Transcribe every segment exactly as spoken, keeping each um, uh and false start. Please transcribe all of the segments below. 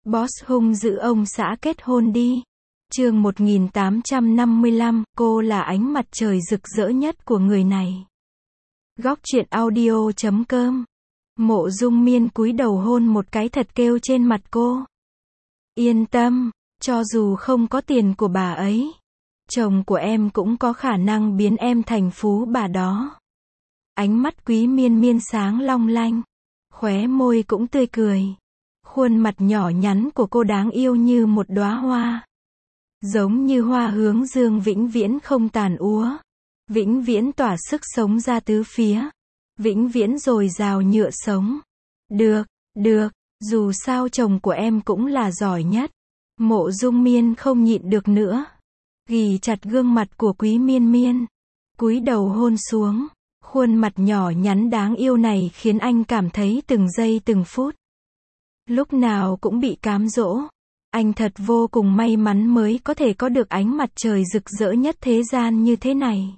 Boss hung dữ ông xã kết hôn đi. Chương một nghìn tám trăm năm mươi lăm, cô là ánh mặt trời rực rỡ nhất của người này. Góc truyện audio chấm com. Mộ Dung Miên cúi đầu hôn một cái thật kêu trên mặt cô. Yên tâm, cho dù không có tiền của bà ấy, chồng của em cũng có khả năng biến em thành phú bà đó. Ánh mắt Quý Miên Miên sáng long lanh, khóe môi cũng tươi cười. Khuôn mặt nhỏ nhắn của cô đáng yêu như một đóa hoa. Giống như hoa hướng dương vĩnh viễn không tàn úa. Vĩnh viễn tỏa sức sống ra tứ phía. Vĩnh viễn dồi dào nhựa sống. Được, được, dù sao chồng của em cũng là giỏi nhất. Mộ Dung Miên không nhịn được nữa. Ghì chặt gương mặt của Quý Miên Miên. Cúi đầu hôn xuống. Khuôn mặt nhỏ nhắn đáng yêu này khiến anh cảm thấy từng giây từng phút. Lúc nào cũng bị cám dỗ. Anh thật vô cùng may mắn mới có thể có được ánh mặt trời rực rỡ nhất thế gian như thế này.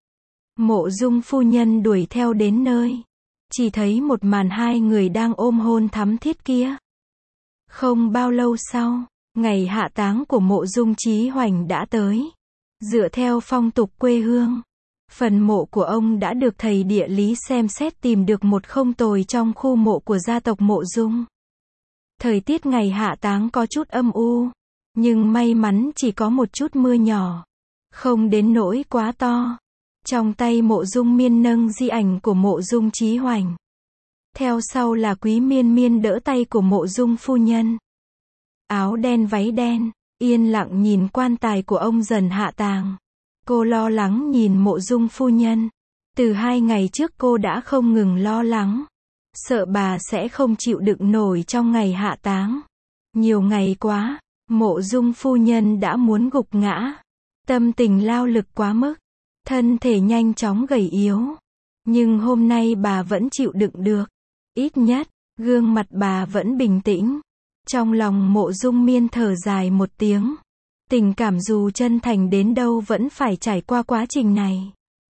Mộ Dung phu nhân đuổi theo đến nơi. Chỉ thấy một màn hai người đang ôm hôn thắm thiết kia. Không bao lâu sau, ngày hạ táng của Mộ Dung Chí Hoành đã tới. Dựa theo phong tục quê hương, phần mộ của ông đã được thầy địa lý xem xét tìm được một không tồi trong khu mộ của gia tộc Mộ Dung. Thời tiết ngày hạ táng có chút âm u, nhưng may mắn chỉ có một chút mưa nhỏ, không đến nỗi quá to. Trong tay Mộ Dung Miên nâng di ảnh của Mộ Dung Chí Hoành. Theo sau là Quý Miên Miên đỡ tay của Mộ Dung phu nhân. Áo đen váy đen, yên lặng nhìn quan tài của ông dần hạ táng. Cô lo lắng nhìn Mộ Dung phu nhân. Từ hai ngày trước cô đã không ngừng lo lắng. Sợ bà sẽ không chịu đựng nổi trong ngày hạ táng. Nhiều ngày quá, Mộ Dung phu nhân đã muốn gục ngã. Tâm tình lao lực quá mức. Thân thể nhanh chóng gầy yếu. Nhưng hôm nay bà vẫn chịu đựng được. Ít nhất, gương mặt bà vẫn bình tĩnh. Trong lòng Mộ Dung Miên thở dài một tiếng. Tình cảm dù chân thành đến đâu vẫn phải trải qua quá trình này.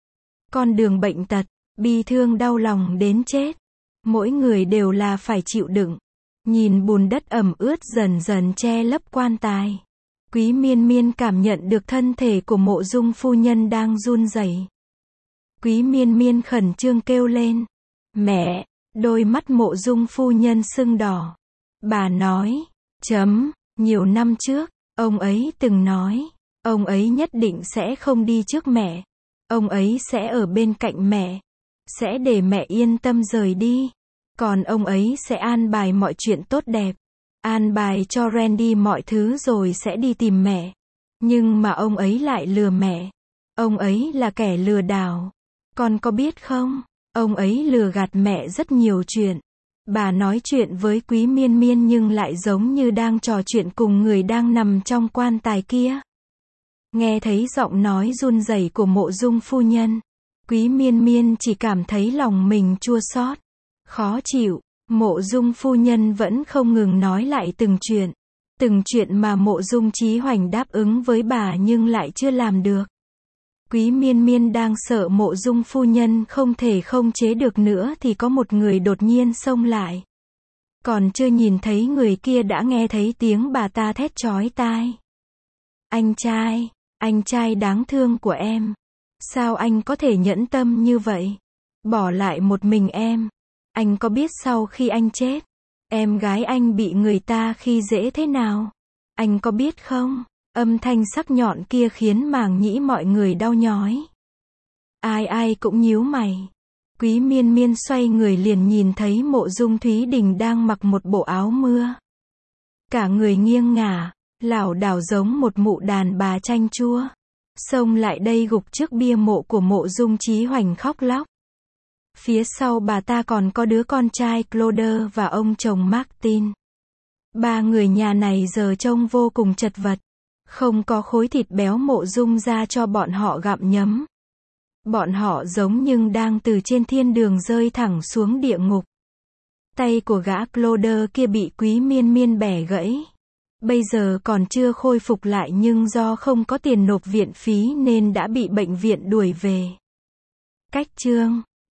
Con đường bệnh tật, bi thương đau lòng đến chết. Mỗi người đều là phải chịu đựng. Nhìn bùn đất ẩm ướt dần dần che lấp quan tài. Quý Miên Miên cảm nhận được thân thể của Mộ Dung phu nhân đang run rẩy. Quý Miên Miên khẩn trương kêu lên. Mẹ! Đôi mắt Mộ Dung phu nhân sưng đỏ. Bà nói. Chấm. Nhiều năm trước, ông ấy từng nói. Ông ấy nhất định sẽ không đi trước mẹ. Ông ấy sẽ ở bên cạnh mẹ. Sẽ để mẹ yên tâm rời đi. Còn ông ấy sẽ an bài mọi chuyện tốt đẹp. An bài cho Randy mọi thứ rồi sẽ đi tìm mẹ. Nhưng mà ông ấy lại lừa mẹ. Ông ấy là kẻ lừa đảo. Con có biết không? Ông ấy lừa gạt mẹ rất nhiều chuyện. Bà nói chuyện với Quý Miên Miên nhưng lại giống như đang trò chuyện cùng người đang nằm trong quan tài kia. Nghe thấy giọng nói run rẩy của Mộ Dung phu nhân. Quý Miên Miên chỉ cảm thấy lòng mình chua xót, khó chịu. Mộ Dung phu nhân vẫn không ngừng nói lại từng chuyện. Từng chuyện mà Mộ Dung Chí Hoành đáp ứng với bà nhưng lại chưa làm được. Quý Miên Miên đang sợ Mộ Dung phu nhân không thể không chế được nữa thì có một người đột nhiên xông lại. Còn chưa nhìn thấy người kia đã nghe thấy tiếng bà ta thét chói tai. Anh trai, anh trai đáng thương của em. Sao anh có thể nhẫn tâm như vậy? Bỏ lại một mình em. Anh có biết sau khi anh chết, em gái anh bị người ta khi dễ thế nào? Anh có biết không? Âm thanh sắc nhọn kia khiến màng nhĩ mọi người đau nhói. Ai ai cũng nhíu mày. Quý Miên Miên xoay người liền nhìn thấy Mộ Dung Thúy Đình đang mặc một bộ áo mưa. Cả người nghiêng ngả, lảo đảo giống một mụ đàn bà chanh chua. Xông lại đây gục trước bia mộ của Mộ Dung Chí Hoành khóc lóc. Phía sau bà ta còn có đứa con trai Claude và ông chồng Martin. Ba người nhà này giờ trông vô cùng chật vật. Không có khối thịt béo Mộ Dung ra cho bọn họ gặm nhấm. Bọn họ giống như đang từ trên thiên đường rơi thẳng xuống địa ngục. Tay của gã Claude kia bị Quý Miên Miên bẻ gãy. Bây giờ còn chưa khôi phục lại nhưng do không có tiền nộp viện phí nên đã bị bệnh viện đuổi về. Cách chương